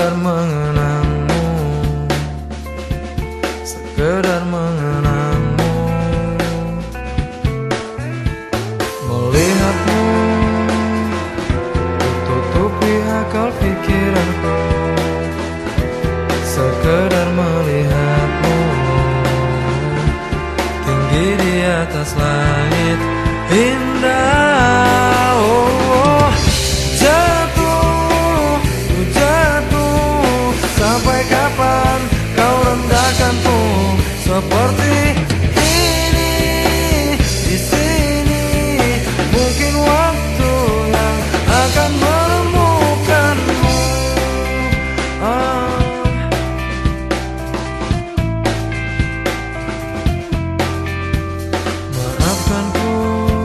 sekedar mengenangmu, sekedar mengenangmu, melihatmu tutupi akal pikiranku, sekedar melihatmu tinggi di atas langit indah. Oh, jatuh, jatuh, sampai kapan kau rendahkanku seperti ini di sini? Mungkin waktu yang akan menemukanmu. Maafkanku,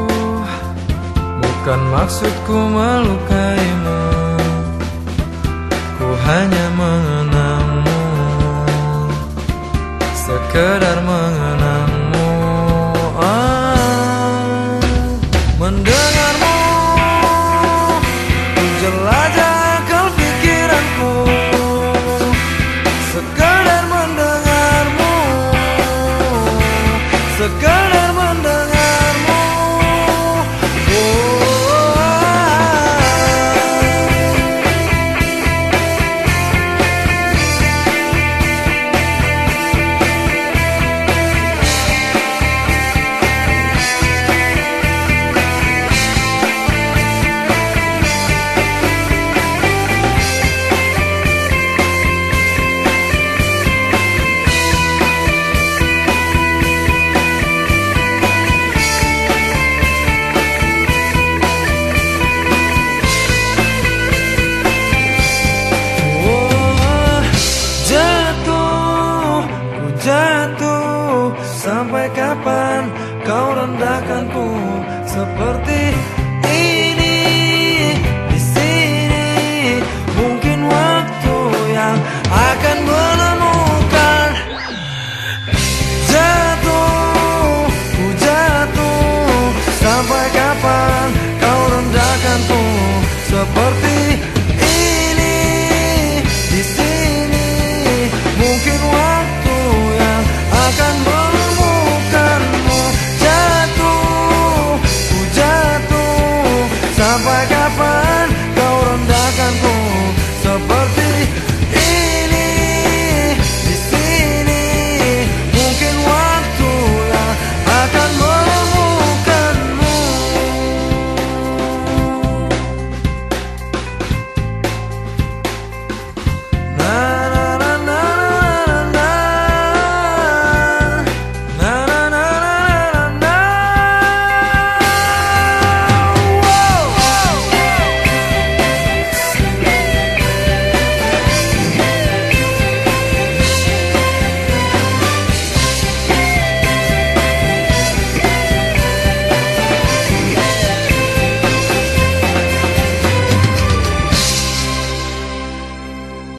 bukan maksudku melukaimu, ku hanya mengenangmu, sekedar mengenangmu. Mendengarmu, ku jelajah akal pikiranku, sekedar mendengarmu, sekedar mendengarmu. Jatuh, sampai kapan kau rendahkanku seperti ini di sini? Mungkin waktu yang